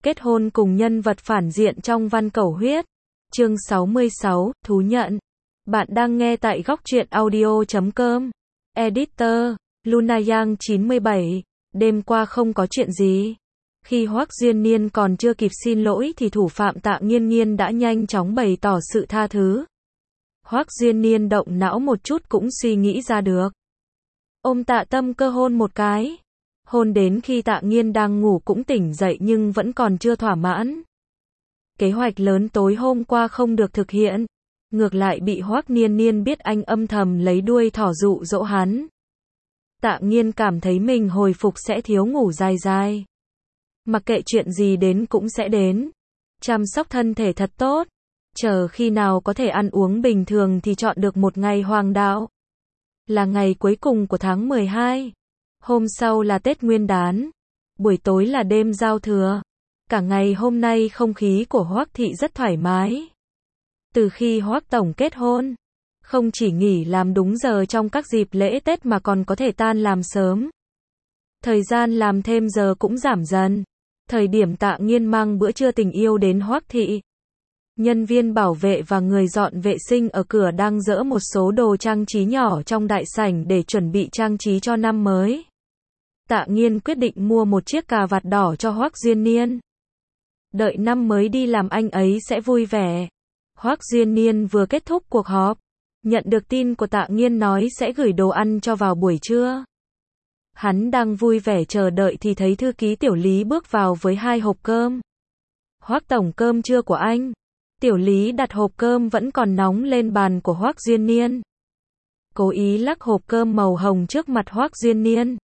Kết hôn cùng nhân vật phản diện trong Văn Cẩu Huyết. Chương 66, thú nhận. Bạn đang nghe tại góc truyện audio.com. Editor, Lunayang 97. Đêm qua không có chuyện gì. Khi Hoắc Diên Niên còn chưa kịp xin lỗi thì thủ phạm Tạ Nghiên Nghiên đã nhanh chóng bày tỏ sự tha thứ. Hoắc Diên Niên động não một chút cũng suy nghĩ ra được. Ôm Tạ Tâm Cơ hôn một cái. Hôn đến khi Tạ Nghiên đang ngủ cũng tỉnh dậy nhưng vẫn còn chưa thỏa mãn. Kế hoạch lớn tối hôm qua không được thực hiện. Ngược lại bị Hoắc Niên Niên biết anh âm thầm lấy đuôi thỏ dụ dỗ hắn. Tạ Nghiên cảm thấy mình hồi phục sẽ thiếu ngủ dài dài. Mặc kệ chuyện gì đến cũng sẽ đến. Chăm sóc thân thể thật tốt. Chờ khi nào có thể ăn uống bình thường thì chọn được một ngày hoàng đạo. Là ngày cuối cùng của tháng 12. Hôm sau là Tết Nguyên đán. Buổi tối là đêm giao thừa. Cả ngày hôm nay không khí của Hoắc thị rất thoải mái. Từ khi Hoắc tổng kết hôn, không chỉ nghỉ làm đúng giờ trong các dịp lễ Tết mà còn có thể tan làm sớm. Thời gian làm thêm giờ cũng giảm dần. Thời điểm Tạ Nghiên mang bữa trưa tình yêu đến Hoắc thị, nhân viên bảo vệ và người dọn vệ sinh ở cửa đang dỡ một số đồ trang trí nhỏ trong đại sảnh để chuẩn bị trang trí cho năm mới. Tạ Nghiên quyết định mua một chiếc cà vạt đỏ cho Hoắc Diên Niên. Đợi năm mới đi làm anh ấy sẽ vui vẻ. Hoắc Diên Niên vừa kết thúc cuộc họp, nhận được tin của Tạ Nghiên nói sẽ gửi đồ ăn cho vào buổi trưa. Hắn đang vui vẻ chờ đợi thì thấy thư ký Tiểu Lý bước vào với 2 hộp cơm. Hoắc tổng, cơm trưa của anh. Tiểu Lý đặt hộp cơm vẫn còn nóng lên bàn của Hoắc Diên Niên. Cố ý lắc hộp cơm màu hồng trước mặt Hoắc Diên Niên.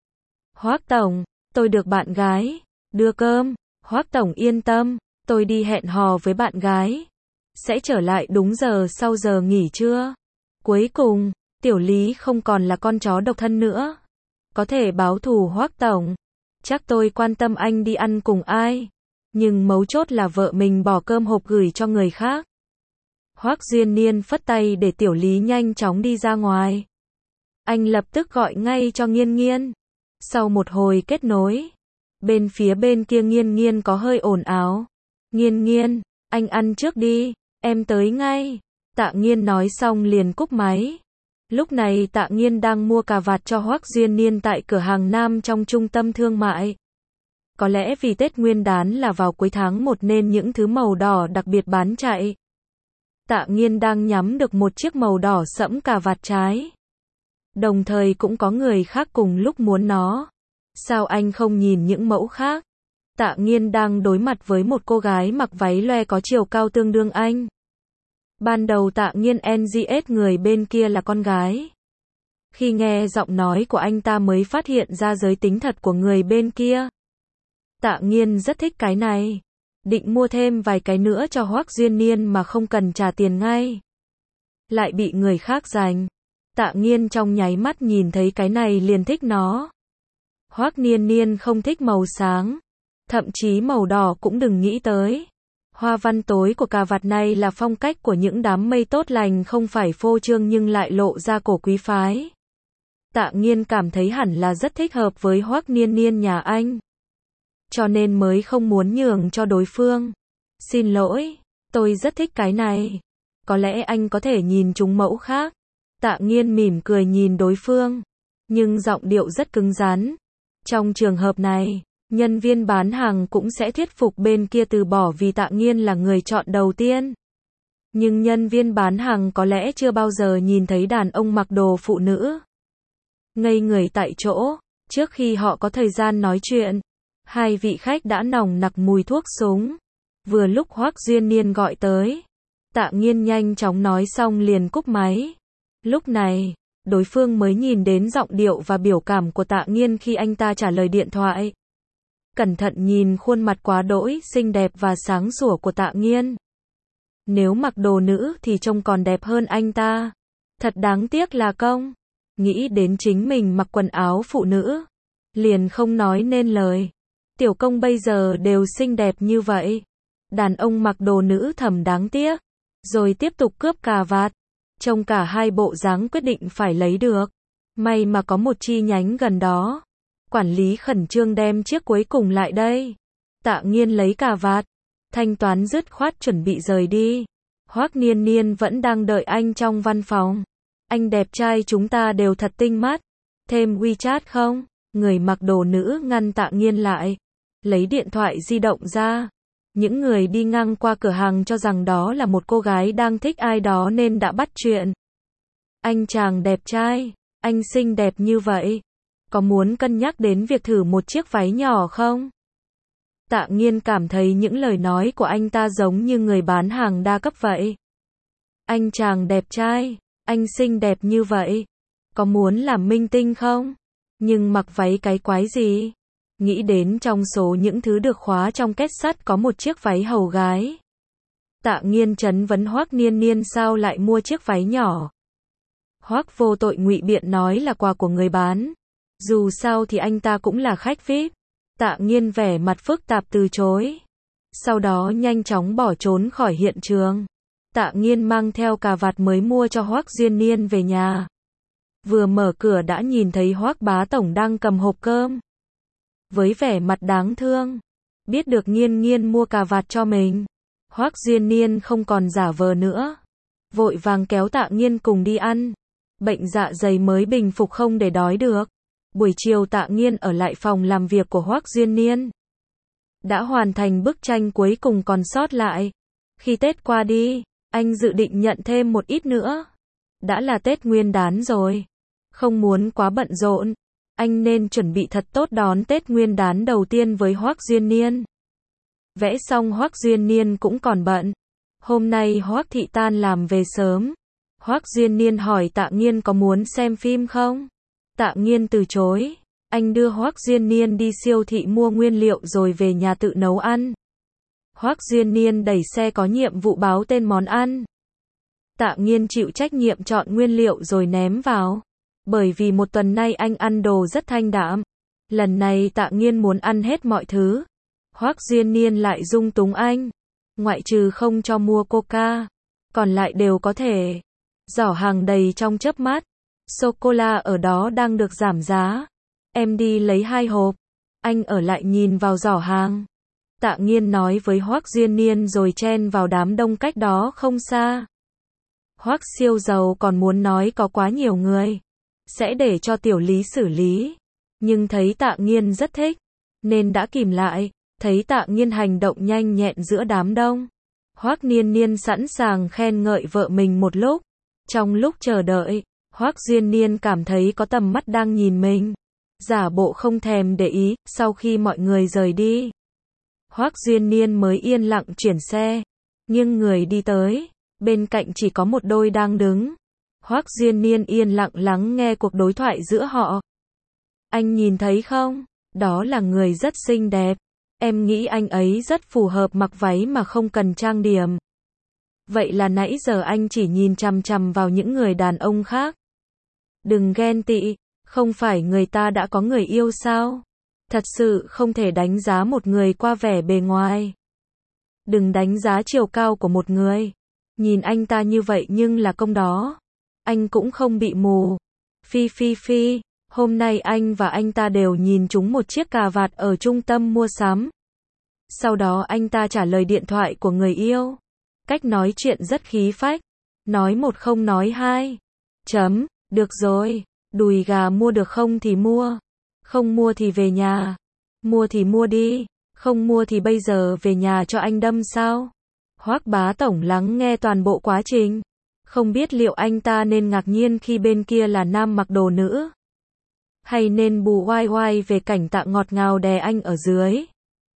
Hoắc tổng, tôi được bạn gái đưa cơm. Hoắc tổng yên tâm, tôi đi hẹn hò với bạn gái. Sẽ trở lại đúng giờ sau giờ nghỉ trưa. Cuối cùng, Tiểu Lý không còn là con chó độc thân nữa. Có thể báo thù Hoắc tổng. Chắc tôi quan tâm anh đi ăn cùng ai. Nhưng mấu chốt là vợ mình bỏ cơm hộp gửi cho người khác. Hoắc Diên Niên phất tay để Tiểu Lý nhanh chóng đi ra ngoài. Anh lập tức gọi ngay cho Nghiên Nghiên. Sau một hồi kết nối, bên phía bên kia Nghiên Nghiên có hơi ồn ào. Nghiên Nghiên, anh ăn trước đi, em tới ngay. Tạ Nghiên nói xong liền cúp máy. Lúc này Tạ Nghiên đang mua cà vạt cho Hoắc Diên Niên tại cửa hàng Nam trong trung tâm thương mại. Có lẽ vì Tết Nguyên đán là vào cuối tháng 1 nên những thứ màu đỏ đặc biệt bán chạy. Tạ Nghiên đang nhắm được một chiếc màu đỏ sẫm cà vạt trái. Đồng thời cũng có người khác cùng lúc muốn nó. Sao anh không nhìn những mẫu khác? Tạ Nghiên đang đối mặt với một cô gái mặc váy loe có chiều cao tương đương anh. Ban đầu Tạ Nghiên NGS người bên kia là con gái. Khi nghe giọng nói của anh ta mới phát hiện ra giới tính thật của người bên kia. Tạ Nghiên rất thích cái này. Định mua thêm vài cái nữa cho Hoắc Diên Niên mà không cần trả tiền ngay. Lại bị người khác giành. Tạ Nghiên trong nháy mắt nhìn thấy cái này liền thích nó. Hoắc Niên Niên không thích màu sáng. Thậm chí màu đỏ cũng đừng nghĩ tới. Hoa văn tối của cà vạt này là phong cách của những đám mây tốt lành, không phải phô trương nhưng lại lộ ra cổ quý phái. Tạ Nghiên cảm thấy hẳn là rất thích hợp với Hoắc Niên Niên nhà anh. Cho nên mới không muốn nhường cho đối phương. Xin lỗi, tôi rất thích cái này. Có lẽ anh có thể nhìn chúng mẫu khác. Tạ Nghiên mỉm cười nhìn đối phương. Nhưng giọng điệu rất cứng rắn. Trong trường hợp này, nhân viên bán hàng cũng sẽ thuyết phục bên kia từ bỏ vì Tạ Nghiên là người chọn đầu tiên. Nhưng nhân viên bán hàng có lẽ chưa bao giờ nhìn thấy đàn ông mặc đồ phụ nữ. Ngây người tại chỗ, trước khi họ có thời gian nói chuyện, 2 vị khách đã nồng nặc mùi thuốc súng. Vừa lúc Hoắc Diên Niên gọi tới, Tạ Nghiên nhanh chóng nói xong liền cúp máy. Lúc này, đối phương mới nhìn đến giọng điệu và biểu cảm của Tạ Nghiên khi anh ta trả lời điện thoại. Cẩn thận nhìn khuôn mặt quá đỗi xinh đẹp và sáng sủa của Tạ Nghiên. Nếu mặc đồ nữ thì trông còn đẹp hơn anh ta. Thật đáng tiếc là công. Nghĩ đến chính mình mặc quần áo phụ nữ, liền không nói nên lời. Tiểu công bây giờ đều xinh đẹp như vậy. Đàn ông mặc đồ nữ thầm đáng tiếc. Rồi tiếp tục cướp cà vạt. Trông cả hai bộ dáng quyết định phải lấy được. May mà có một chi nhánh gần đó. Quản lý khẩn trương đem chiếc cuối cùng lại đây. Tạ Nghiên lấy cà vạt, thanh toán dứt khoát chuẩn bị rời đi. Hoắc Niên Niên vẫn đang đợi anh trong văn phòng. Anh đẹp trai chúng ta đều thật tinh mắt. Thêm WeChat không? Người mặc đồ nữ ngăn Tạ Nghiên lại. Lấy điện thoại di động ra. Những người đi ngang qua cửa hàng cho rằng đó là một cô gái đang thích ai đó nên đã bắt chuyện. Anh chàng đẹp trai, anh xinh đẹp như vậy. Có muốn cân nhắc đến việc thử một chiếc váy nhỏ không? Tạ Nghiên cảm thấy những lời nói của anh ta giống như người bán hàng đa cấp vậy. Anh chàng đẹp trai, anh xinh đẹp như vậy. Có muốn làm minh tinh không? Nhưng mặc váy cái quái gì? Nghĩ đến trong số những thứ được khóa trong két sắt có một chiếc váy hầu gái. Tạ Nghiên trấn vấn Hoắc Niên Niên sao lại mua chiếc váy nhỏ. Hoắc vô tội ngụy biện nói là quà của người bán. Dù sao thì anh ta cũng là khách VIP. Tạ Nghiên vẻ mặt phức tạp từ chối. Sau đó nhanh chóng bỏ trốn khỏi hiện trường. Tạ Nghiên mang theo cà vạt mới mua cho Hoắc Duyên Niên về nhà. Vừa mở cửa đã nhìn thấy Hoắc bá tổng đang cầm hộp cơm. Với vẻ mặt đáng thương. Biết được Nghiên Nghiên mua cà vạt cho mình. Hoắc Duyên Niên không còn giả vờ nữa. Vội vàng kéo Tạ Nghiên cùng đi ăn. Bệnh dạ dày mới bình phục không để đói được. Buổi chiều Tạ Nghiên ở lại phòng làm việc của Hoắc Duyên Niên. Đã hoàn thành bức tranh cuối cùng còn sót lại. Khi Tết qua đi, anh dự định nhận thêm một ít nữa. Đã là Tết Nguyên đán rồi. Không muốn quá bận rộn. Anh nên chuẩn bị thật tốt đón Tết Nguyên đán đầu tiên với Hoắc Duyên Niên. Vẽ xong Hoắc Duyên Niên cũng còn bận. Hôm nay Hoắc Thị tan làm về sớm. Hoắc Duyên Niên hỏi Tạ Nghiên có muốn xem phim không? Tạ Nghiên từ chối. Anh đưa Hoắc Duyên Niên đi siêu thị mua nguyên liệu rồi về nhà tự nấu ăn. Hoắc Duyên Niên đẩy xe có nhiệm vụ báo tên món ăn. Tạ Nghiên chịu trách nhiệm chọn nguyên liệu rồi ném vào. Bởi vì một tuần nay anh ăn đồ rất thanh đạm. Lần này Tạ Nghiên muốn ăn hết mọi thứ. Hoắc Duyên Niên lại dung túng anh. Ngoại trừ không cho mua Coca, còn lại đều có thể. Giỏ hàng đầy trong chớp mắt. Sô-cô-la ở đó đang được giảm giá. Em đi lấy 2 hộp. Anh ở lại nhìn vào giỏ hàng. Tạ Nghiên nói với Hoắc Duyên Niên rồi chen vào đám đông cách đó không xa. Hoắc siêu giàu còn muốn nói có quá nhiều người. Sẽ để cho Tiểu Lý xử lý. Nhưng thấy Tạ Nghiên rất thích. Nên đã kìm lại. Thấy Tạ Nghiên hành động nhanh nhẹn giữa đám đông. Hoắc Niên Niên sẵn sàng khen ngợi vợ mình một lúc. Trong lúc chờ đợi, Hoắc Duyên Niên cảm thấy có tầm mắt đang nhìn mình. Giả bộ không thèm để ý, sau khi mọi người rời đi. Hoắc Duyên Niên mới yên lặng chuyển xe. Nhưng người đi tới. Bên cạnh chỉ có một đôi đang đứng. Hoắc Duyên Niên yên lặng lắng nghe cuộc đối thoại giữa họ. Anh nhìn thấy không? Đó là người rất xinh đẹp. Em nghĩ anh ấy rất phù hợp mặc váy mà không cần trang điểm. Vậy là nãy giờ anh chỉ nhìn chằm chằm vào những người đàn ông khác. Đừng ghen tị, không phải người ta đã có người yêu sao? Thật sự không thể đánh giá một người qua vẻ bề ngoài. Đừng đánh giá chiều cao của một người. Nhìn anh ta như vậy nhưng là công đó. Anh cũng không bị mù. Phi, hôm nay anh và anh ta đều nhìn trúng một chiếc cà vạt ở trung tâm mua sắm. Sau đó anh ta trả lời điện thoại của người yêu. Cách nói chuyện rất khí phách. Nói một không nói hai. Được rồi. Đùi gà mua được không thì mua. Không mua thì về nhà. Mua thì mua đi. Không mua thì bây giờ về nhà cho anh đâm sao? Hoắc bá tổng lắng nghe toàn bộ quá trình. Không biết liệu anh ta nên ngạc nhiên khi bên kia là nam mặc đồ nữ. Hay nên bù oai oai về cảnh Tạ ngọt ngào đè anh ở dưới.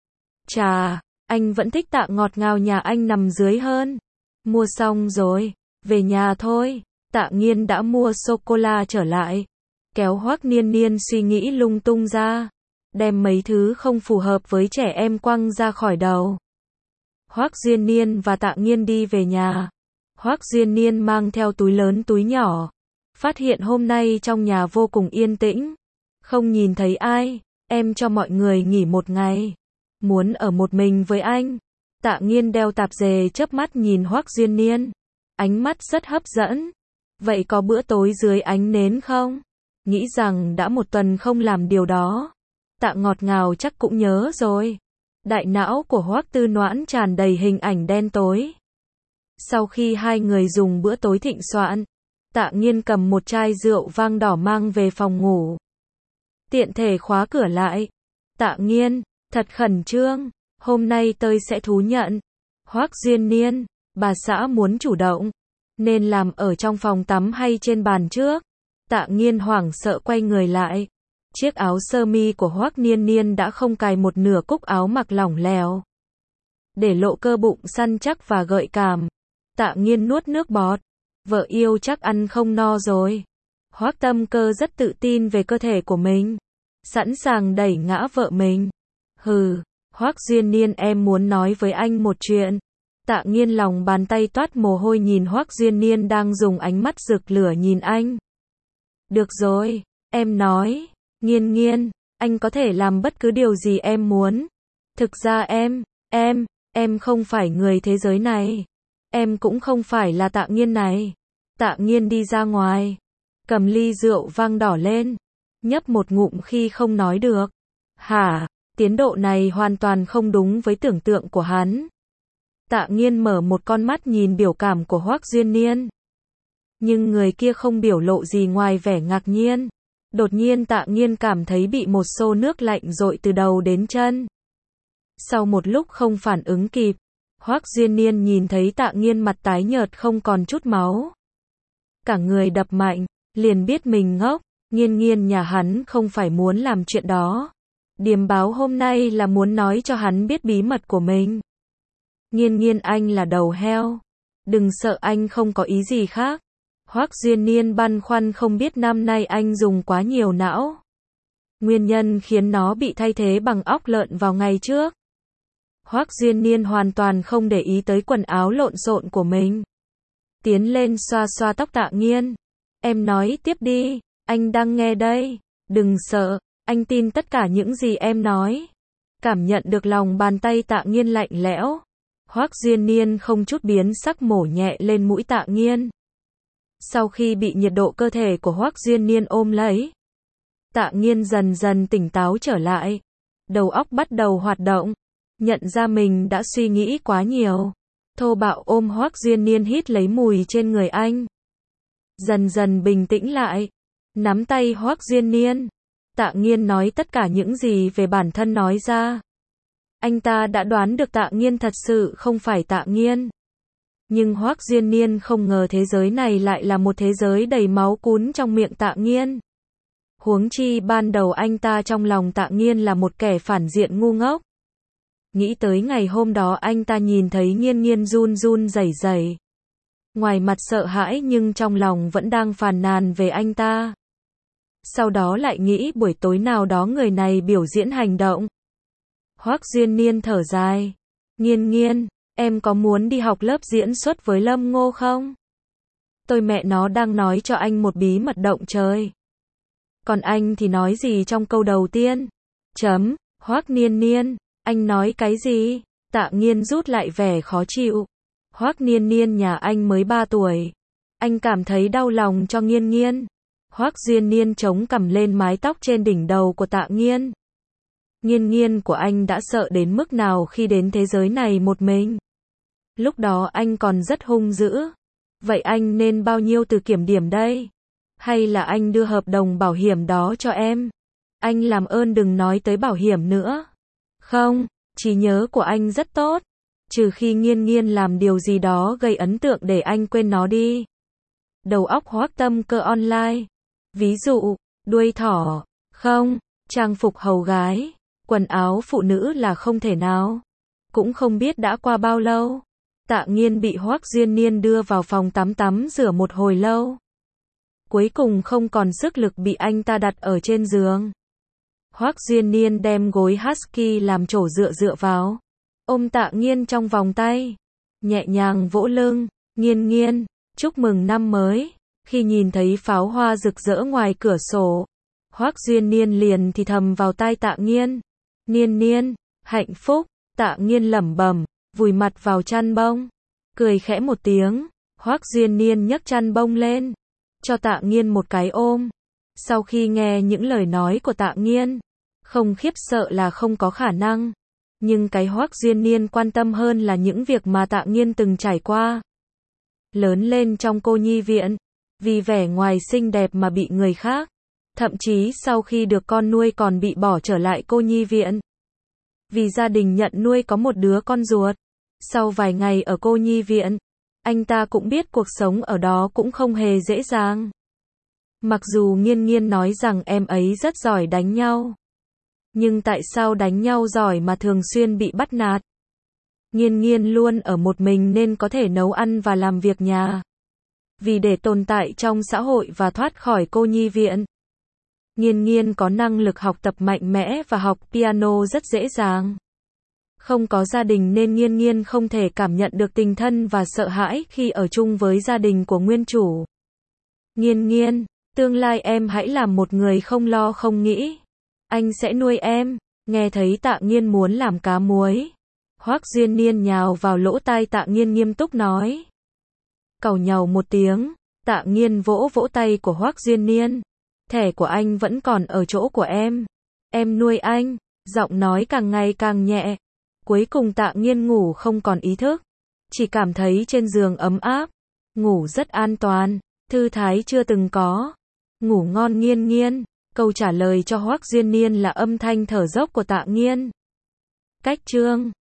Chà, anh vẫn thích Tạ ngọt ngào nhà anh nằm dưới hơn. Mua xong rồi, về nhà thôi. Tạ Nghiên đã mua sô-cô-la trở lại. Kéo Hoắc Niên Niên suy nghĩ lung tung ra. Đem mấy thứ không phù hợp với trẻ em quăng ra khỏi đầu. Hoắc Duyên Niên và Tạ Nghiên đi về nhà. Hoắc Duyên Niên mang theo túi lớn túi nhỏ. Phát hiện hôm nay trong nhà vô cùng yên tĩnh. Không nhìn thấy ai. Em cho mọi người nghỉ một ngày. Muốn ở một mình với anh. Tạ Nghiên đeo tạp dề chớp mắt nhìn Hoắc Duyên Niên. Ánh mắt rất hấp dẫn. Vậy có bữa tối dưới ánh nến không? Nghĩ rằng đã một tuần không làm điều đó. Tạ ngọt ngào chắc cũng nhớ rồi. Đại não của Hoắc Tư Noãn tràn đầy hình ảnh đen tối. Sau khi hai người dùng bữa tối thịnh soạn, Tạ Nghiên cầm một chai rượu vang đỏ mang về phòng ngủ. Tiện thể khóa cửa lại. Tạ Nghiên, thật khẩn trương, hôm nay tôi sẽ thú nhận. Hoắc Duyên Niên, bà xã muốn chủ động, nên làm ở trong phòng tắm hay trên bàn trước? Tạ Nghiên hoảng sợ quay người lại. Chiếc áo sơ mi của Hoắc Niên Niên đã không cài một nửa cúc áo mặc lỏng lẻo, để lộ cơ bụng săn chắc và gợi cảm. Tạ Nghiên nuốt nước bọt. Vợ yêu chắc ăn không no rồi. Hoắc Tâm Cơ rất tự tin về cơ thể của mình, sẵn sàng đẩy ngã vợ mình. Hừ, Hoắc Duyên Niên, em muốn nói với anh một chuyện. Tạ Nghiên lòng bàn tay toát mồ hôi nhìn Hoắc Duyên Niên đang dùng ánh mắt rực lửa nhìn anh. Được rồi, em nói. Nghiên Nghiên, anh có thể làm bất cứ điều gì em muốn. Thực ra em không phải người thế giới này. Em cũng không phải là Tạ Nghiên này. Tạ Nghiên đi ra ngoài, cầm ly rượu vang đỏ lên, nhấp một ngụm khi không nói được. Hả, tiến độ này hoàn toàn không đúng với tưởng tượng của hắn. Tạ Nghiên mở một con mắt nhìn biểu cảm của Hoắc Duyên Niên. Nhưng người kia không biểu lộ gì ngoài vẻ ngạc nhiên. Đột nhiên Tạ Nghiên cảm thấy bị một xô nước lạnh dội từ đầu đến chân. Sau một lúc không phản ứng kịp, Hoắc Duyên Niên nhìn thấy Tạ Nghiên mặt tái nhợt không còn chút máu, cả người đập mạnh, liền biết mình ngốc. Nghiên Nghiên nhà hắn không phải muốn làm chuyện đó. Điềm báo hôm nay là muốn nói cho hắn biết bí mật của mình. Nghiên Nghiên, anh là đầu heo. Đừng sợ, anh không có ý gì khác. Hoắc Duyên Niên băn khoăn không biết năm nay anh dùng quá nhiều não. Nguyên nhân khiến nó bị thay thế bằng óc lợn vào ngày trước. Hoắc Duyên Niên hoàn toàn không để ý tới quần áo lộn xộn của mình. Tiến lên xoa xoa tóc Tạ Nghiên. Em nói tiếp đi, anh đang nghe đây. Đừng sợ, anh tin tất cả những gì em nói. Cảm nhận được lòng bàn tay Tạ Nghiên lạnh lẽo, Hoắc Duyên Niên không chút biến sắc mổ nhẹ lên mũi Tạ Nghiên. Sau khi bị nhiệt độ cơ thể của Hoắc Duyên Niên ôm lấy, Tạ Nghiên dần dần tỉnh táo trở lại. Đầu óc bắt đầu hoạt động, nhận ra mình đã suy nghĩ quá nhiều. Thô bạo ôm Hoắc Duyên Niên hít lấy mùi trên người anh. Dần dần bình tĩnh lại, nắm tay Hoắc Duyên Niên. Tạ Nghiên nói tất cả những gì về bản thân nói ra. Anh ta đã đoán được Tạ Nghiên thật sự không phải Tạ Nghiên. Nhưng Hoắc Duyên Niên không ngờ thế giới này lại là một thế giới đầy máu cún trong miệng Tạ Nghiên. Huống chi ban đầu anh ta trong lòng Tạ Nghiên là một kẻ phản diện ngu ngốc. Nghĩ tới ngày hôm đó anh ta nhìn thấy Nghiên Nghiên run run rẩy rẩy. Ngoài mặt sợ hãi nhưng trong lòng vẫn đang phàn nàn về anh ta. Sau đó lại nghĩ buổi tối nào đó người này biểu diễn hành động. Hoắc Duyên Niên thở dài. Nghiên Nghiên, em có muốn đi học lớp diễn xuất với Lâm Ngô không? Tôi mẹ nó đang nói cho anh một bí mật động trời. Còn anh thì nói gì trong câu đầu tiên? Hoắc Niên Niên, anh nói cái gì? Tạ Nghiên rút lại vẻ khó chịu. Hoắc Niên Niên nhà anh mới 3 tuổi. Anh cảm thấy đau lòng cho Nghiên Nghiên. Hoắc Duyên Niên chống cằm lên mái tóc trên đỉnh đầu của Tạ Nghiên. Nghiên Nghiên của anh đã sợ đến mức nào khi đến thế giới này một mình? Lúc đó anh còn rất hung dữ. Vậy anh nên bao nhiêu từ kiểm điểm đây? Hay là anh đưa hợp đồng bảo hiểm đó cho em? Anh làm ơn đừng nói tới bảo hiểm nữa. Không, trí nhớ của anh rất tốt. Trừ khi Nghiên Nghiên làm điều gì đó gây ấn tượng để anh quên nó đi. Đầu óc Hoắc Tâm Cơ online. Ví dụ, đuôi thỏ. Không, trang phục hầu gái, quần áo phụ nữ là không thể nào. Cũng không biết đã qua bao lâu. Tạ Nghiên bị Hoắc Duyên Niên đưa vào phòng tắm rửa một hồi lâu. Cuối cùng không còn sức lực bị anh ta đặt ở trên giường. Hoắc Duyên Niên đem gối husky làm chỗ dựa vào. Ôm Tạ Nghiên trong vòng tay. Nhẹ nhàng vỗ lưng. Nghiên Nghiên, chúc mừng năm mới. Khi nhìn thấy pháo hoa rực rỡ ngoài cửa sổ, Hoắc Duyên Niên liền thì thầm vào tai Tạ Nghiên. Niên Niên, hạnh phúc. Tạ Nghiên lẩm bẩm, vùi mặt vào chăn bông. Cười khẽ một tiếng, Hoắc Duyên Niên nhấc chăn bông lên, cho Tạ Nghiên một cái ôm. Sau khi nghe những lời nói của Tạ Nghiên, không khiếp sợ là không có khả năng. Nhưng cái Hoắc Duyên Niên quan tâm hơn là những việc mà Tạ Nghiên từng trải qua. Lớn lên trong cô nhi viện, vì vẻ ngoài xinh đẹp mà bị người khác, thậm chí sau khi được con nuôi còn bị bỏ trở lại cô nhi viện. Vì gia đình nhận nuôi có một đứa con ruột. Sau vài ngày ở cô nhi viện, anh ta cũng biết cuộc sống ở đó cũng không hề dễ dàng. Mặc dù Nghiên Nghiên nói rằng em ấy rất giỏi đánh nhau. Nhưng tại sao đánh nhau giỏi mà thường xuyên bị bắt nạt? Nghiên Nghiên luôn ở một mình nên có thể nấu ăn và làm việc nhà. Vì để tồn tại trong xã hội và thoát khỏi cô nhi viện, Nghiên Nghiên có năng lực học tập mạnh mẽ và học piano rất dễ dàng. Không có gia đình nên Nghiên Nghiên không thể cảm nhận được tình thân và sợ hãi khi ở chung với gia đình của nguyên chủ. Nghiên Nghiên, tương lai em hãy làm một người không lo không nghĩ. Anh sẽ nuôi em. Nghe thấy Tạ Nghiên muốn làm cá muối, Hoắc Duyên Niên nhào vào lỗ tai Tạ Nghiên nghiêm túc nói. Càu nhàu một tiếng, Tạ Nghiên vỗ vỗ tay của Hoắc Duyên Niên. Thẻ của anh vẫn còn ở chỗ của em. Em nuôi anh. Giọng nói càng ngày càng nhẹ. Cuối cùng Tạ Nghiên ngủ không còn ý thức. Chỉ cảm thấy trên giường ấm áp. Ngủ rất an toàn. Thư thái chưa từng có. Ngủ ngon Nghiên Nghiên. Câu trả lời cho Hoắc Duyên Niên là âm thanh thở dốc của Tạ Nghiên. Cách chương